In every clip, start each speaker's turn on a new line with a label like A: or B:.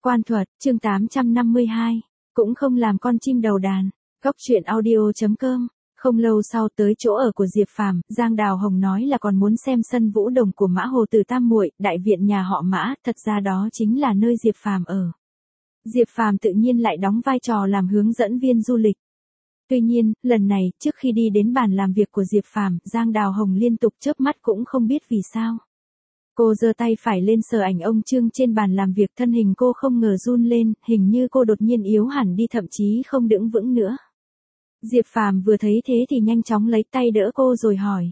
A: Quan thuật, chương 852. Cũng không làm con chim đầu đàn. Góc truyện audio.com. Không lâu sau tới chỗ ở của Diệp Phàm, Giang Đào Hồng nói là còn muốn xem sân vũ đồng của Mã Hồ Từ Tam muội, đại viện nhà họ Mã, thật ra đó chính là nơi Diệp Phàm ở. Diệp Phàm tự nhiên lại đóng vai trò làm hướng dẫn viên du lịch. Tuy nhiên, lần này, trước khi đi đến bàn làm việc của Diệp Phàm, Giang Đào Hồng liên tục chớp mắt cũng không biết vì sao. Cô giơ tay phải lên sờ ảnh ông Trương trên bàn làm việc, thân hình cô không ngờ run lên, hình như cô đột nhiên yếu hẳn đi, thậm chí không đứng vững nữa. Diệp Phàm vừa thấy thế thì nhanh chóng lấy tay đỡ cô rồi hỏi.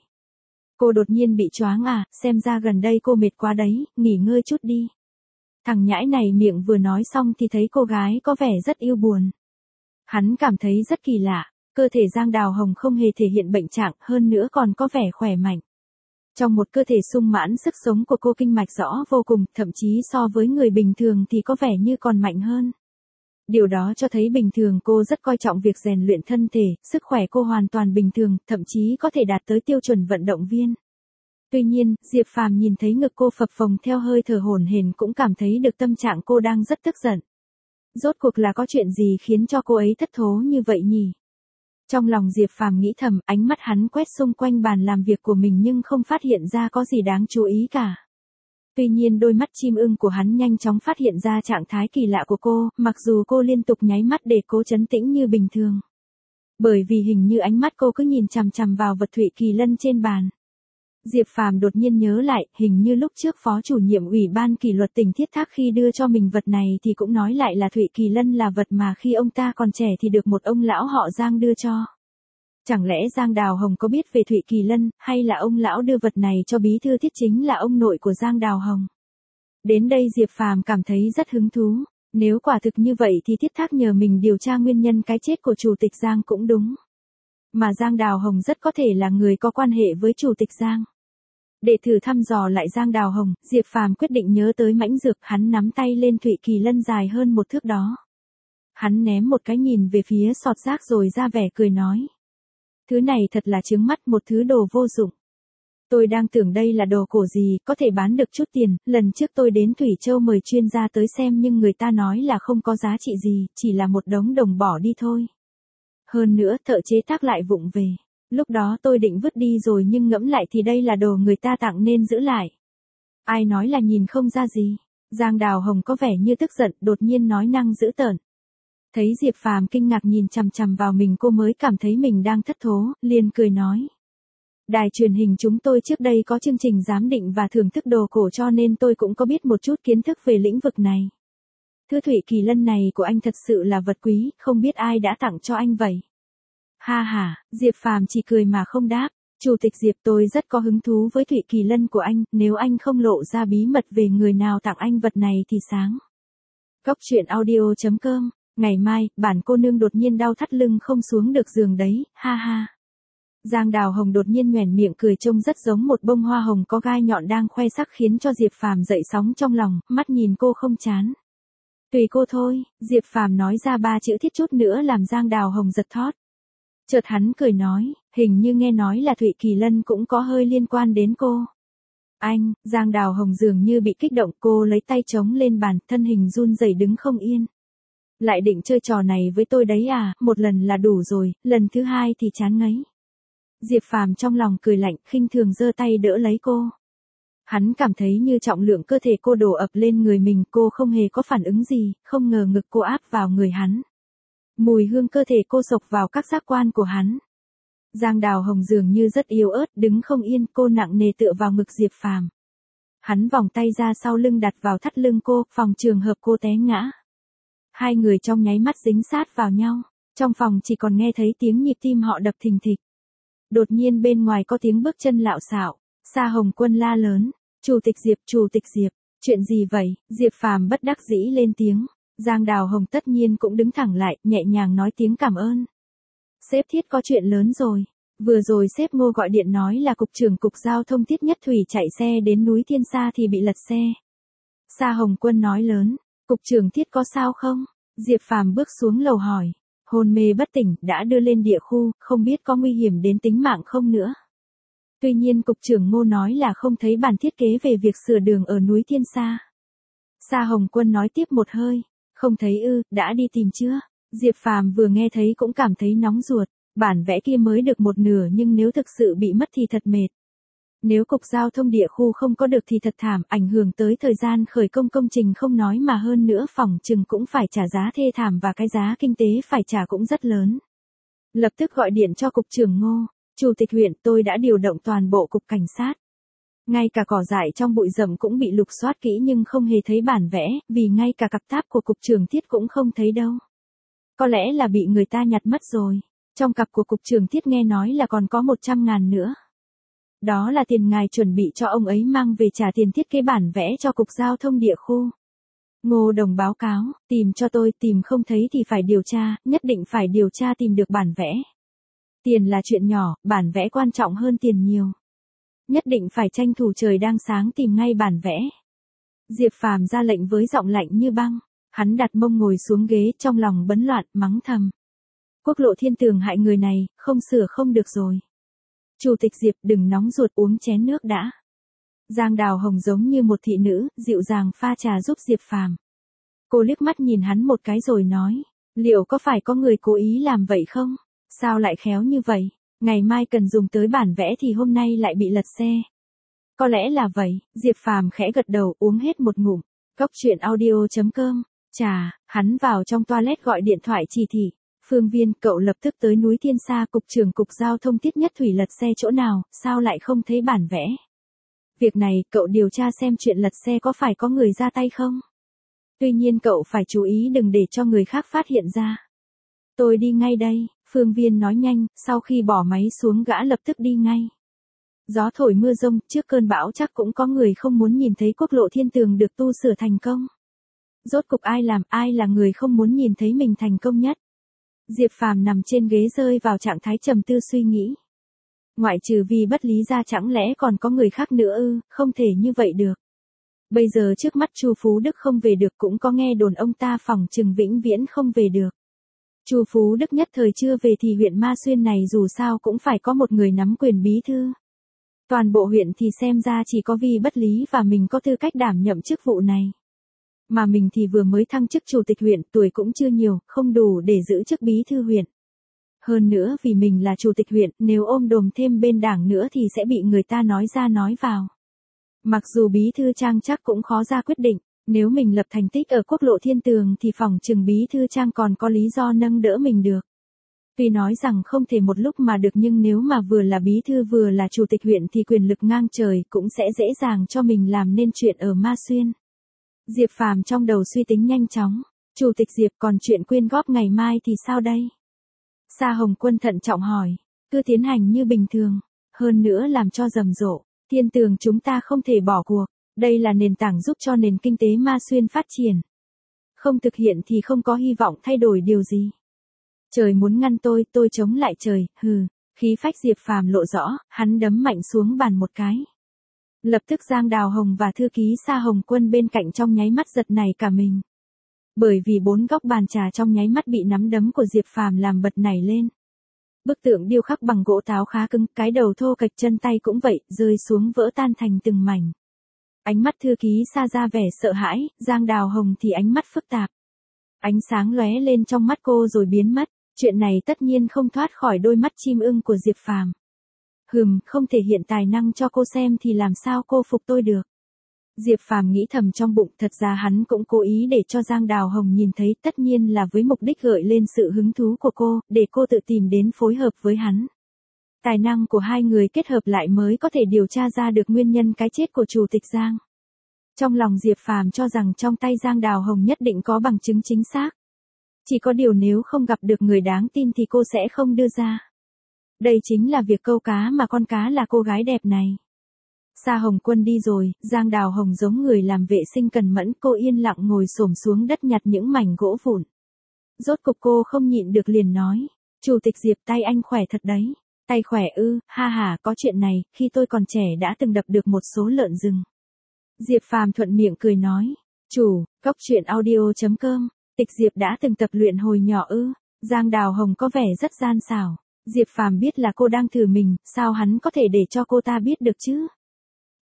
A: Cô đột nhiên bị choáng à, xem ra gần đây cô mệt quá đấy, nghỉ ngơi chút đi. Thằng nhãi này miệng vừa nói xong thì thấy cô gái có vẻ rất yêu buồn. Hắn cảm thấy rất kỳ lạ, cơ thể Giang Đào Hồng không hề thể hiện bệnh trạng, hơn nữa còn có vẻ khỏe mạnh. Trong một cơ thể sung mãn, sức sống của cô kinh mạch rõ vô cùng, thậm chí so với người bình thường thì có vẻ như còn mạnh hơn. Điều đó cho thấy bình thường cô rất coi trọng việc rèn luyện thân thể, sức khỏe cô hoàn toàn bình thường, thậm chí có thể đạt tới tiêu chuẩn vận động viên. Tuy nhiên, Diệp Phàm nhìn thấy ngực cô phập phồng theo hơi thở hổn hển cũng cảm thấy được tâm trạng cô đang rất tức giận. Rốt cuộc là có chuyện gì khiến cho cô ấy thất thố như vậy nhỉ? Trong lòng Diệp Phàm nghĩ thầm, ánh mắt hắn quét xung quanh bàn làm việc của mình nhưng không phát hiện ra có gì đáng chú ý cả. Tuy nhiên đôi mắt chim ưng của hắn nhanh chóng phát hiện ra trạng thái kỳ lạ của cô, mặc dù cô liên tục nháy mắt để cố trấn tĩnh như bình thường. Bởi vì hình như ánh mắt cô cứ nhìn chằm chằm vào vật Thụy Kỳ Lân trên bàn. Diệp Phàm đột nhiên nhớ lại, hình như lúc trước phó chủ nhiệm ủy ban kỷ luật tỉnh Thiết Thác khi đưa cho mình vật này thì cũng nói lại là Thụy Kỳ Lân là vật mà khi ông ta còn trẻ thì được một ông lão họ Giang đưa cho. Chẳng lẽ Giang Đào Hồng có biết về Thụy Kỳ Lân, hay là ông lão đưa vật này cho bí thư Thiết chính là ông nội của Giang Đào Hồng? Đến đây Diệp Phàm cảm thấy rất hứng thú, nếu quả thực như vậy thì Thiết Thác nhờ mình điều tra nguyên nhân cái chết của chủ tịch Giang cũng đúng. Mà Giang Đào Hồng rất có thể là người có quan hệ với chủ tịch Giang. Để thử thăm dò lại Giang Đào Hồng, Diệp Phàm quyết định nhớ tới mãnh dược, hắn nắm tay lên Thụy Kỳ Lân dài hơn một thước đó. Hắn ném một cái nhìn về phía sọt rác rồi ra vẻ cười nói. Thứ này thật là chướng mắt, một thứ đồ vô dụng. Tôi đang tưởng đây là đồ cổ gì, có thể bán được chút tiền, lần trước tôi đến Thủy Châu mời chuyên gia tới xem nhưng người ta nói là không có giá trị gì, chỉ là một đống đồng bỏ đi thôi. Hơn nữa thợ chế tác lại vụng về. Lúc đó tôi định vứt đi rồi nhưng ngẫm lại thì đây là đồ người ta tặng nên giữ lại. Ai nói là nhìn không ra gì. Giang Đào Hồng có vẻ như tức giận, đột nhiên nói năng dữ tợn. Thấy Diệp Phàm kinh ngạc nhìn chằm chằm vào mình, cô mới cảm thấy mình đang thất thố, liền cười nói. Đài truyền hình chúng tôi trước đây có chương trình giám định và thưởng thức đồ cổ cho nên tôi cũng có biết một chút kiến thức về lĩnh vực này. Thứ Thụy Kỳ Lân này của anh thật sự là vật quý, không biết ai đã tặng cho anh vậy. Ha ha, Diệp Phàm chỉ cười mà không đáp. Chủ tịch Diệp, tôi rất có hứng thú với Thụy Kỳ Lân của anh, nếu anh không lộ ra bí mật về người nào tặng anh vật này thì sáng. Góc truyện audio.com. Ngày mai, bản cô nương đột nhiên đau thắt lưng không xuống được giường đấy, ha ha. Giang Đào Hồng đột nhiên nhoẻn miệng cười trông rất giống một bông hoa hồng có gai nhọn đang khoe sắc khiến cho Diệp Phàm dậy sóng trong lòng, mắt nhìn cô không chán. Tùy cô thôi, Diệp Phàm nói ra 3 chữ thiết chút nữa làm Giang Đào Hồng giật thót. Chợt hắn cười nói, hình như nghe nói là Thụy Kỳ Lân cũng có hơi liên quan đến cô. Anh, Giang Đào Hồng dường như bị kích động, cô lấy tay chống lên bàn, thân hình run rẩy đứng không yên. Lại định chơi trò này với tôi đấy à, một lần là đủ rồi, lần thứ hai thì chán ngấy. Diệp Phàm trong lòng cười lạnh, khinh thường giơ tay đỡ lấy cô. Hắn cảm thấy như trọng lượng cơ thể cô đổ ập lên người mình, cô không hề có phản ứng gì, không ngờ ngực cô áp vào người hắn. Mùi hương cơ thể cô xộc vào các giác quan của hắn. Giang Đào Hồng dường như rất yếu ớt, đứng không yên, cô nặng nề tựa vào ngực Diệp Phàm. Hắn vòng tay ra sau lưng đặt vào thắt lưng cô, phòng trường hợp cô té ngã. Hai người trong nháy mắt dính sát vào nhau, trong phòng chỉ còn nghe thấy tiếng nhịp tim họ đập thình thịch. Đột nhiên bên ngoài có tiếng bước chân lạo xạo, Sa Hồng Quân la lớn, Chủ tịch Diệp, chuyện gì vậy? Diệp Phàm bất đắc dĩ lên tiếng. Giang Đào Hồng tất nhiên cũng đứng thẳng lại, nhẹ nhàng nói tiếng cảm ơn. Sếp Thiết có chuyện lớn rồi. Vừa rồi sếp Ngô gọi điện nói là cục trưởng cục giao thông Tiết Nhất Thủy chạy xe đến núi Thiên Sa thì bị lật xe. Sa Hồng Quân nói lớn, cục trưởng Thiết có sao không? Diệp Phàm bước xuống lầu hỏi. Hôn mê bất tỉnh, đã đưa lên địa khu, không biết có nguy hiểm đến tính mạng không nữa. Tuy nhiên cục trưởng Ngô nói là không thấy bản thiết kế về việc sửa đường ở núi Thiên Sa. Sa Hồng Quân nói tiếp một hơi, không thấy ư, đã đi tìm chưa? Diệp Phàm vừa nghe thấy cũng cảm thấy nóng ruột, bản vẽ kia mới được một nửa nhưng nếu thực sự bị mất thì thật mệt. Nếu cục giao thông địa khu không có được thì thật thảm, ảnh hưởng tới thời gian khởi công công trình không nói mà hơn nữa phỏng chừng cũng phải trả giá thê thảm và cái giá kinh tế phải trả cũng rất lớn. Lập tức gọi điện cho cục trưởng Ngô, chủ tịch huyện, tôi đã điều động toàn bộ cục cảnh sát. Ngay cả cỏ dại trong bụi rậm cũng bị lục soát kỹ nhưng không hề thấy bản vẽ, vì ngay cả cặp táp của cục trưởng Thiết cũng không thấy đâu. Có lẽ là bị người ta nhặt mất rồi. Trong cặp của cục trưởng Thiết nghe nói là còn có 100.000 nữa. Đó là tiền ngài chuẩn bị cho ông ấy mang về trả tiền thiết kế bản vẽ cho cục giao thông địa khu. Ngô Đồng báo cáo, tìm cho tôi, tìm không thấy thì phải điều tra, nhất định phải điều tra tìm được bản vẽ. Tiền là chuyện nhỏ, bản vẽ quan trọng hơn tiền nhiều. Nhất định phải tranh thủ trời đang sáng tìm ngay bản vẽ. Diệp Phàm ra lệnh với giọng lạnh như băng, hắn đặt mông ngồi xuống ghế trong lòng bấn loạn, mắng thầm. Quốc lộ Thiên Tường hại người này, không sửa không được rồi. Chủ tịch Diệp đừng nóng ruột, uống chén nước đã. Giang Đào Hồng giống như một thị nữ, dịu dàng pha trà giúp Diệp Phàm. Cô liếc mắt nhìn hắn một cái rồi nói, liệu có phải có người cố ý làm vậy không? Sao lại khéo như vậy? Ngày mai cần dùng tới bản vẽ thì hôm nay lại bị lật xe. Có lẽ là vậy, Diệp Phàm khẽ gật đầu, uống hết một ngụm. Cốc truyện audio.com. Chà, hắn vào trong toilet gọi điện thoại chỉ thị. Phương Viên, cậu lập tức tới núi Thiên Sa, cục trưởng cục giao thông Tiết Nhất Thủy lật xe chỗ nào, sao lại không thấy bản vẽ? Việc này, cậu điều tra xem chuyện lật xe có phải có người ra tay không? Tuy nhiên cậu phải chú ý đừng để cho người khác phát hiện ra. Tôi đi ngay đây, Phương Viên nói nhanh, sau khi bỏ máy xuống gã lập tức đi ngay. Gió thổi mưa rông, trước cơn bão chắc cũng có người không muốn nhìn thấy quốc lộ Thiên Tường được tu sửa thành công. Rốt cục ai là người không muốn nhìn thấy mình thành công nhất? Diệp Phàm nằm trên ghế rơi vào trạng thái trầm tư suy nghĩ. Ngoại trừ vì bất lý ra chẳng lẽ còn có người khác nữa ư, không thể như vậy được. Bây giờ trước mắt Chu Phú Đức không về được cũng có nghe đồn ông ta phỏng chừng vĩnh viễn không về được. Chu Phú Đức nhất thời chưa về thì huyện Ma Xuyên này dù sao cũng phải có một người nắm quyền bí thư. Toàn bộ huyện thì xem ra chỉ có vì bất lý và mình có tư cách đảm nhậm chức vụ này. Mà mình thì vừa mới thăng chức chủ tịch huyện, tuổi cũng chưa nhiều, không đủ để giữ chức bí thư huyện. Hơn nữa vì mình là chủ tịch huyện, nếu ôm đồm thêm bên đảng nữa thì sẽ bị người ta nói ra nói vào. Mặc dù bí thư Trang chắc cũng khó ra quyết định, nếu mình lập thành tích ở quốc lộ Thiên Tường thì phỏng chừng bí thư Trang còn có lý do nâng đỡ mình được. Tuy nói rằng không thể một lúc mà được nhưng nếu mà vừa là bí thư vừa là chủ tịch huyện thì quyền lực ngang trời cũng sẽ dễ dàng cho mình làm nên chuyện ở Ma Xuyên. Diệp Phàm trong đầu suy tính nhanh chóng, chủ tịch Diệp còn chuyện quyên góp ngày mai thì sao đây? Sa Hồng Quân thận trọng hỏi, cứ tiến hành như bình thường, hơn nữa làm cho rầm rộ, Thiên Tường chúng ta không thể bỏ cuộc, đây là nền tảng giúp cho nền kinh tế Ma Xuyên phát triển. Không thực hiện thì không có hy vọng thay đổi điều gì. Trời muốn ngăn tôi chống lại trời, hừ, khí phách Diệp Phàm lộ rõ, hắn đấm mạnh xuống bàn một cái. Lập tức Giang Đào Hồng và thư ký Sa Hồng Quân bên cạnh trong nháy mắt giật nảy cả mình. Bởi vì bốn góc bàn trà trong nháy mắt bị nắm đấm của Diệp Phàm làm bật nảy lên. Bức tượng điêu khắc bằng gỗ táo khá cứng, cái đầu thô kệch chân tay cũng vậy, rơi xuống vỡ tan thành từng mảnh. Ánh mắt thư ký Sa ra vẻ sợ hãi, Giang Đào Hồng thì ánh mắt phức tạp. Ánh sáng lóe lên trong mắt cô rồi biến mất, chuyện này tất nhiên không thoát khỏi đôi mắt chim ưng của Diệp Phàm. Không thể hiện tài năng cho cô xem thì làm sao cô phục tôi được. Diệp Phàm nghĩ thầm trong bụng, thật ra hắn cũng cố ý để cho Giang Đào Hồng nhìn thấy, tất nhiên là với mục đích gợi lên sự hứng thú của cô, để cô tự tìm đến phối hợp với hắn. Tài năng của hai người kết hợp lại mới có thể điều tra ra được nguyên nhân cái chết của chủ tịch Giang. Trong lòng Diệp Phàm cho rằng trong tay Giang Đào Hồng nhất định có bằng chứng chính xác. Chỉ có điều nếu không gặp được người đáng tin thì cô sẽ không đưa ra. Đây chính là việc câu cá mà con cá là cô gái đẹp này. Sa Hồng Quân đi rồi, Giang Đào Hồng giống người làm vệ sinh cần mẫn, cô yên lặng ngồi xổm xuống đất nhặt những mảnh gỗ vụn. Rốt cục cô không nhịn được liền nói, chủ tịch Diệp tay anh khỏe thật đấy. Tay khỏe ư, ha ha, có chuyện này, khi tôi còn trẻ đã từng đập được một số lợn rừng. Diệp Phàm thuận miệng cười nói, chủ, cốc truyện audio.com, tịch Diệp đã từng tập luyện hồi nhỏ ư? Giang Đào Hồng có vẻ rất gian xảo. Diệp Phàm biết là cô đang thử mình, sao hắn có thể để cho cô ta biết được chứ?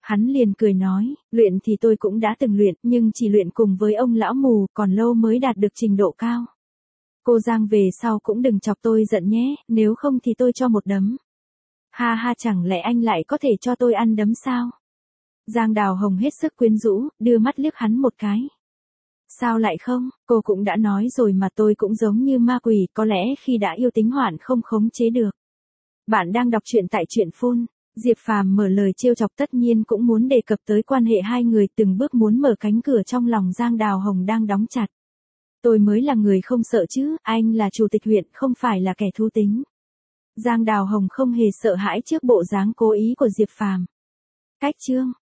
A: Hắn liền cười nói, luyện thì tôi cũng đã từng luyện, nhưng chỉ luyện cùng với ông lão mù, còn lâu mới đạt được trình độ cao. Cô Giang về sau cũng đừng chọc tôi giận nhé, nếu không thì tôi cho một đấm. Ha ha, chẳng lẽ anh lại có thể cho tôi ăn đấm sao? Giang Đào Hồng hết sức quyến rũ, đưa mắt liếc hắn một cái. Sao lại không, cô cũng đã nói rồi mà, tôi cũng giống như ma quỷ, có lẽ khi đã yêu tính hoạn không khống chế được. Bạn đang đọc truyện tại truyện phone. Diệp Phàm mở lời trêu chọc, tất nhiên cũng muốn đề cập tới quan hệ hai người, từng bước muốn mở cánh cửa trong lòng Giang Đào Hồng đang đóng chặt. Tôi mới là người không sợ chứ, anh là chủ tịch huyện, không phải là kẻ thú tính. Giang Đào Hồng không hề sợ hãi trước bộ dáng cố ý của Diệp Phàm. Cách chương